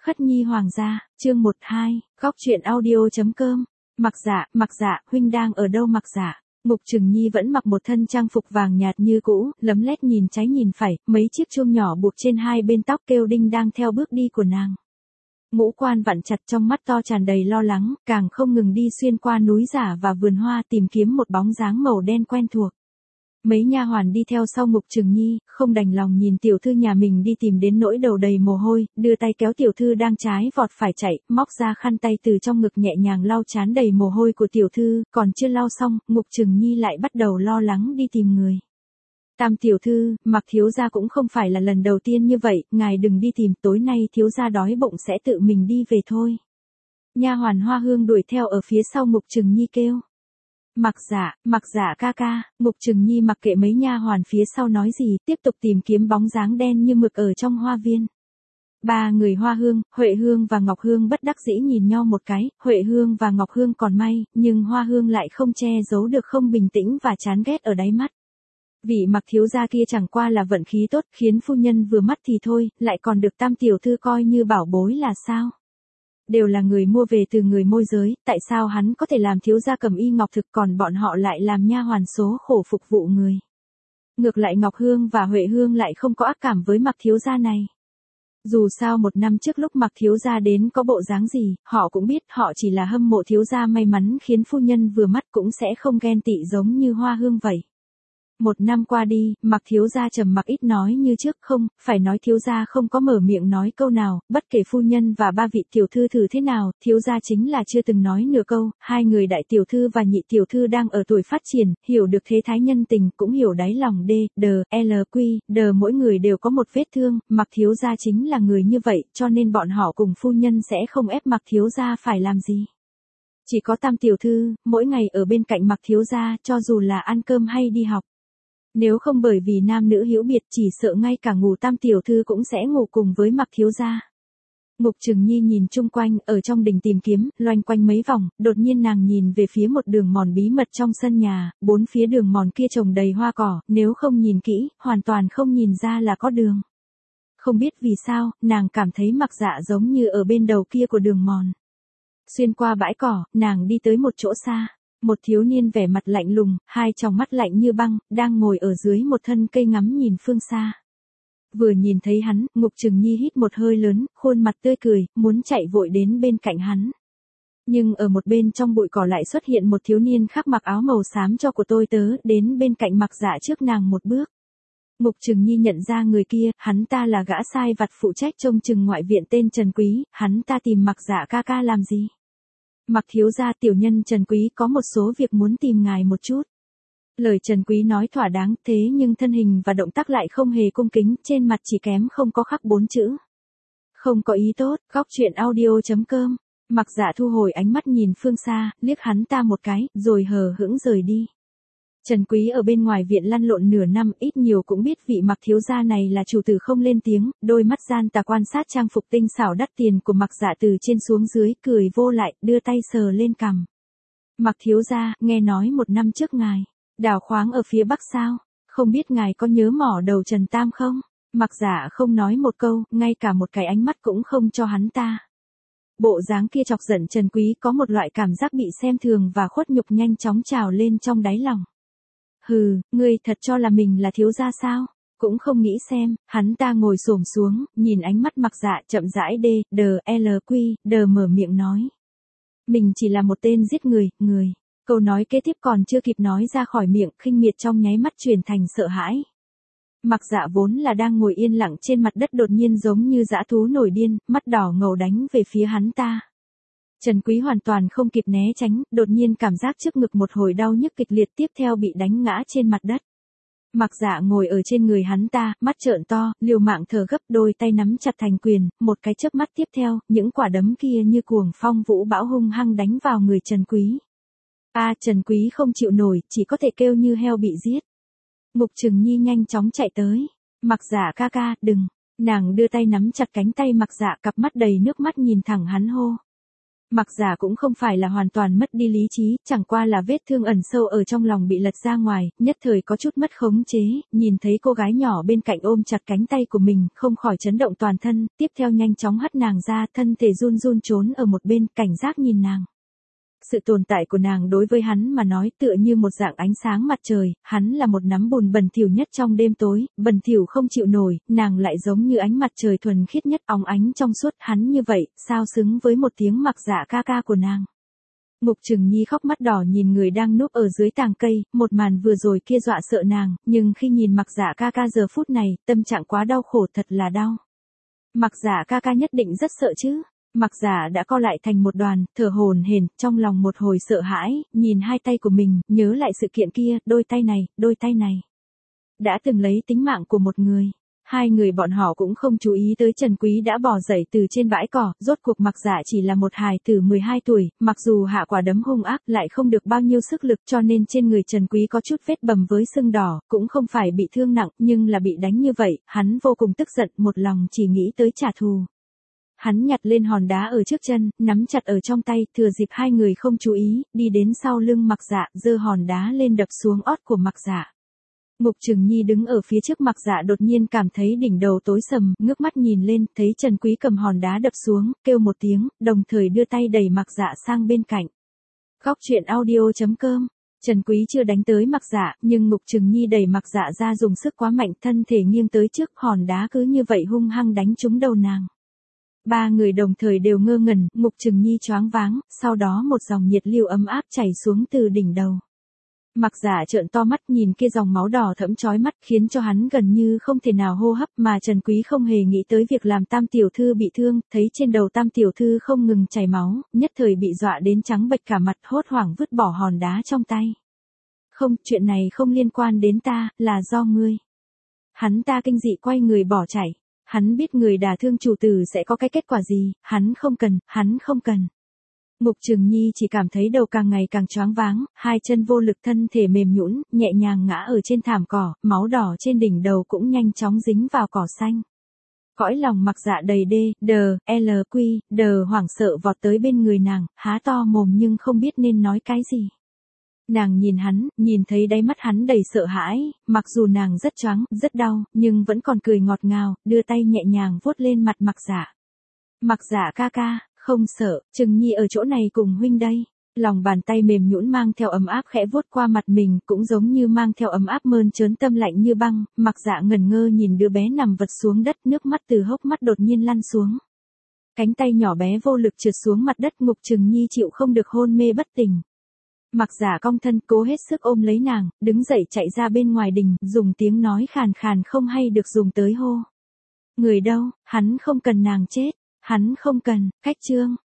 Khất Nhi Hoàng gia, chương 12, góc truyện audio.com. Mặc dạ, huynh đang ở đâu Mặc dạ? Mục Trừng Nhi vẫn mặc một thân trang phục vàng nhạt như cũ, lấm lét nhìn trái nhìn phải, mấy chiếc chuông nhỏ buộc trên hai bên tóc kêu đinh đang theo bước đi của nàng. Ngũ quan vặn chặt, trong mắt to tràn đầy lo lắng, càng không ngừng đi xuyên qua núi giả và vườn hoa tìm kiếm một bóng dáng màu đen quen thuộc. Mấy nha hoàn đi theo sau Mục Trừng Nhi, không đành lòng nhìn tiểu thư nhà mình đi tìm đến nỗi đầu đầy mồ hôi, đưa tay kéo tiểu thư đang trái vọt phải chạy, móc ra khăn tay từ trong ngực nhẹ nhàng lau trán đầy mồ hôi của tiểu thư, còn chưa lau xong, Mục Trừng Nhi lại bắt đầu lo lắng đi tìm người. Tam tiểu thư, Mặc thiếu gia cũng không phải là lần đầu tiên như vậy, ngài đừng đi tìm, tối nay thiếu gia đói bụng sẽ tự mình đi về thôi. Nha hoàn Hoa Hương đuổi theo ở phía sau Mục Trừng Nhi kêu. Mặc dạ ca ca. Mục Trừng Nhi mặc kệ mấy nha hoàn phía sau nói gì, tiếp tục tìm kiếm bóng dáng đen như mực ở trong hoa viên. Ba người Hoa Hương, Huệ Hương và Ngọc Hương bất đắc dĩ nhìn nhau một cái, Huệ Hương và Ngọc Hương còn may, nhưng Hoa Hương lại không che giấu được không bình tĩnh và chán ghét ở đáy mắt. Vị Mặc thiếu gia kia chẳng qua là vận khí tốt, khiến phu nhân vừa mắt thì thôi, lại còn được tam tiểu thư coi như bảo bối là sao? Đều là người mua về từ người môi giới, tại sao hắn có thể làm thiếu gia cầm y ngọc thực còn bọn họ lại làm nha hoàn số khổ phục vụ người. Ngược lại Ngọc Hương và Huệ Hương lại không có ác cảm với Mặc thiếu gia này. Dù sao một năm trước lúc Mặc thiếu gia đến có bộ dáng gì, họ cũng biết họ chỉ là hâm mộ thiếu gia may mắn khiến phu nhân vừa mắt cũng sẽ không ghen tị giống như Hoa Hương vậy. Một năm qua đi, Mặc thiếu gia trầm mặc ít nói như trước, không, phải nói thiếu gia không có mở miệng nói câu nào, bất kể phu nhân và ba vị tiểu thư thử thế nào, thiếu gia chính là chưa từng nói nửa câu, hai người đại tiểu thư và nhị tiểu thư đang ở tuổi phát triển, hiểu được thế thái nhân tình, cũng hiểu đáy lòng mỗi người đều có một vết thương, Mặc thiếu gia chính là người như vậy, cho nên bọn họ cùng phu nhân sẽ không ép Mặc thiếu gia phải làm gì. Chỉ có tam tiểu thư, mỗi ngày ở bên cạnh Mặc thiếu gia, cho dù là ăn cơm hay đi học. Nếu không bởi vì nam nữ hữu biệt chỉ sợ ngay cả ngủ tam tiểu thư cũng sẽ ngủ cùng với Mặc thiếu gia. Mục Trừng Nhi nhìn chung quanh, ở trong đình tìm kiếm, loanh quanh mấy vòng, đột nhiên nàng nhìn về phía một đường mòn bí mật trong sân nhà, bốn phía đường mòn kia trồng đầy hoa cỏ, nếu không nhìn kỹ, hoàn toàn không nhìn ra là có đường. Không biết vì sao, nàng cảm thấy Mặc dạ giống như ở bên đầu kia của đường mòn. Xuyên qua bãi cỏ, nàng đi tới một chỗ xa. Một thiếu niên vẻ mặt lạnh lùng, hai tròng mắt lạnh như băng, đang ngồi ở dưới một thân cây ngắm nhìn phương xa. Vừa nhìn thấy hắn, Mục Trừng Nhi hít một hơi lớn, khuôn mặt tươi cười, muốn chạy vội đến bên cạnh hắn. Nhưng ở một bên trong bụi cỏ lại xuất hiện một thiếu niên khác mặc áo màu xám cho của tôi tớ, đến bên cạnh Mặc dạ trước nàng một bước. Mục Trừng Nhi nhận ra người kia, hắn ta là gã sai vặt phụ trách trông chừng ngoại viện tên Trần Quý, hắn ta tìm Mặc dạ ca ca làm gì? Mặc thiếu gia, tiểu nhân Trần Quý có một số việc muốn tìm ngài một chút. Lời Trần Quý nói thỏa đáng, thế nhưng thân hình và động tác lại không hề cung kính, trên mặt chỉ kém không có khắc 4 chữ. Không có ý tốt, góc truyện audio.com. Mặc dạ thu hồi ánh mắt nhìn phương xa, liếc hắn ta một cái, rồi hờ hững rời đi. Trần Quý ở bên ngoài viện lăn lộn nửa năm, ít nhiều cũng biết vị Mặc thiếu gia này là chủ tử không lên tiếng, đôi mắt gian tà quan sát trang phục tinh xảo đắt tiền của Mặc dạ từ trên xuống dưới, cười vô lại, đưa tay sờ lên cằm. Mặc thiếu gia, nghe nói một năm trước ngài đào khoáng ở phía bắc sao? Không biết ngài có nhớ mỏ đầu Trần Tam không? Mặc dạ không nói một câu, ngay cả một cái ánh mắt cũng không cho hắn ta. Bộ dáng kia chọc giận Trần Quý, có một loại cảm giác bị xem thường và khuất nhục nhanh chóng trào lên trong đáy lòng. Hừ, ngươi thật cho là mình là thiếu gia sao? Cũng không nghĩ xem, hắn ta ngồi xổm xuống, nhìn ánh mắt Mặc dạ chậm rãi mở miệng nói. Mình chỉ là một tên giết người. Câu nói kế tiếp còn chưa kịp nói ra khỏi miệng, khinh miệt trong nháy mắt chuyển thành sợ hãi. Mặc dạ vốn là đang ngồi yên lặng trên mặt đất đột nhiên giống như dã thú nổi điên, mắt đỏ ngầu đánh về phía hắn ta. Trần Quý hoàn toàn không kịp né tránh, đột nhiên cảm giác trước ngực một hồi đau nhức kịch liệt, tiếp theo bị đánh ngã trên mặt đất. Mặc dạ ngồi ở trên người hắn ta, mắt trợn to, liều mạng thở gấp, đôi tay nắm chặt thành quyền, một cái chớp mắt tiếp theo, những quả đấm kia như cuồng phong vũ bão hung hăng đánh vào người Trần Quý. Trần Quý không chịu nổi, chỉ có thể kêu như heo bị giết. Mục Trừng Nhi nhanh chóng chạy tới. Mặc dạ ca ca, đừng. Nàng đưa tay nắm chặt cánh tay Mặc dạ, cặp mắt đầy nước mắt nhìn thẳng hắn hô. Mặc Dạ cũng không phải là hoàn toàn mất đi lý trí, chẳng qua là vết thương ẩn sâu ở trong lòng bị lật ra ngoài, nhất thời có chút mất khống chế, nhìn thấy cô gái nhỏ bên cạnh ôm chặt cánh tay của mình, không khỏi chấn động toàn thân, tiếp theo nhanh chóng hất nàng ra, thân thể run run trốn ở một bên, cảnh giác nhìn nàng. Sự tồn tại của nàng đối với hắn mà nói tựa như một dạng ánh sáng mặt trời, hắn là một nắm bùn bẩn thỉu nhất trong đêm tối, bẩn thỉu không chịu nổi, nàng lại giống như ánh mặt trời thuần khiết nhất óng ánh trong suốt, hắn như vậy, sao xứng với một tiếng Mặc Dạ ca ca của nàng. Mục Trừng Nhi khóc mắt đỏ nhìn người đang núp ở dưới tàng cây, một màn vừa rồi kia dọa sợ nàng, nhưng khi nhìn Mặc Dạ ca ca giờ phút này, tâm trạng quá đau khổ, thật là đau. Mặc Dạ ca ca nhất định rất sợ chứ. Mặc Dạ đã co lại thành một đoàn, thở hổn hển, trong lòng một hồi sợ hãi, nhìn hai tay của mình, nhớ lại sự kiện kia, đôi tay này. Đã từng lấy tính mạng của một người. Hai người bọn họ cũng không chú ý tới Trần Quý đã bò dậy từ trên bãi cỏ, rốt cuộc Mặc Dạ chỉ là một hài tử 12 tuổi, mặc dù hạ quả đấm hung ác lại không được bao nhiêu sức lực cho nên trên người Trần Quý có chút vết bầm với sưng đỏ, cũng không phải bị thương nặng, nhưng là bị đánh như vậy, hắn vô cùng tức giận, một lòng chỉ nghĩ tới trả thù. Hắn nhặt lên hòn đá ở trước chân, nắm chặt ở trong tay, thừa dịp hai người không chú ý, đi đến sau lưng Mặc Dạ, giơ hòn đá lên đập xuống ót của Mặc Dạ. Mục Trừng Nhi đứng ở phía trước Mặc Dạ đột nhiên cảm thấy đỉnh đầu tối sầm, ngước mắt nhìn lên, thấy Trần Quý cầm hòn đá đập xuống, kêu một tiếng, đồng thời đưa tay đẩy Mặc Dạ sang bên cạnh. Góc truyện audio.com. Trần Quý chưa đánh tới Mặc Dạ, nhưng Mục Trừng Nhi đẩy Mặc Dạ ra dùng sức quá mạnh, thân thể nghiêng tới trước, hòn đá cứ như vậy hung hăng đánh trúng đầu nàng. Ba người đồng thời đều ngơ ngẩn, Mục Trừng Nhi choáng váng, sau đó một dòng nhiệt lưu ấm áp chảy xuống từ đỉnh đầu. Mặc Dạ trợn to mắt nhìn kia dòng máu đỏ thẫm chói mắt khiến cho hắn gần như không thể nào hô hấp, mà Trần Quý không hề nghĩ tới việc làm Tam tiểu thư bị thương, thấy trên đầu Tam tiểu thư không ngừng chảy máu, nhất thời bị dọa đến trắng bệch cả mặt, hốt hoảng vứt bỏ hòn đá trong tay. Không, chuyện này không liên quan đến ta, là do ngươi. Hắn ta kinh dị quay người bỏ chạy. Hắn biết người đả thương chủ tử sẽ có cái kết quả gì, hắn không cần. Mục Trừng Nhi chỉ cảm thấy đầu càng ngày càng choáng váng, hai chân vô lực, thân thể mềm nhũn, nhẹ nhàng ngã ở trên thảm cỏ, máu đỏ trên đỉnh đầu cũng nhanh chóng dính vào cỏ xanh. Cõi lòng Mặc Dạ đầy hoảng sợ vọt tới bên người nàng, há to mồm nhưng không biết nên nói cái gì. Nàng nhìn hắn, nhìn thấy đáy mắt hắn đầy sợ hãi, mặc dù nàng rất choáng, rất đau, nhưng vẫn còn cười ngọt ngào, đưa tay nhẹ nhàng vuốt lên mặt Mặc Dạ. Mặc Dạ ca ca, không sợ, Trừng Nhi ở chỗ này cùng huynh đây. Lòng bàn tay mềm nhũn mang theo ấm áp khẽ vuốt qua mặt mình, cũng giống như mang theo ấm áp mơn trớn tâm lạnh như băng, Mặc Dạ ngẩn ngơ nhìn đứa bé nằm vật xuống đất, nước mắt từ hốc mắt đột nhiên lăn xuống. Cánh tay nhỏ bé vô lực trượt xuống mặt đất, Mục Trừng Nhi chịu không được hôn mê bất tỉnh. Mặc Dạ cong thân cố hết sức ôm lấy nàng, đứng dậy chạy ra bên ngoài đình, dùng tiếng nói khàn khàn không hay được dùng tới hô. Người đâu, hắn không cần nàng chết, hắn không cần, cách chương.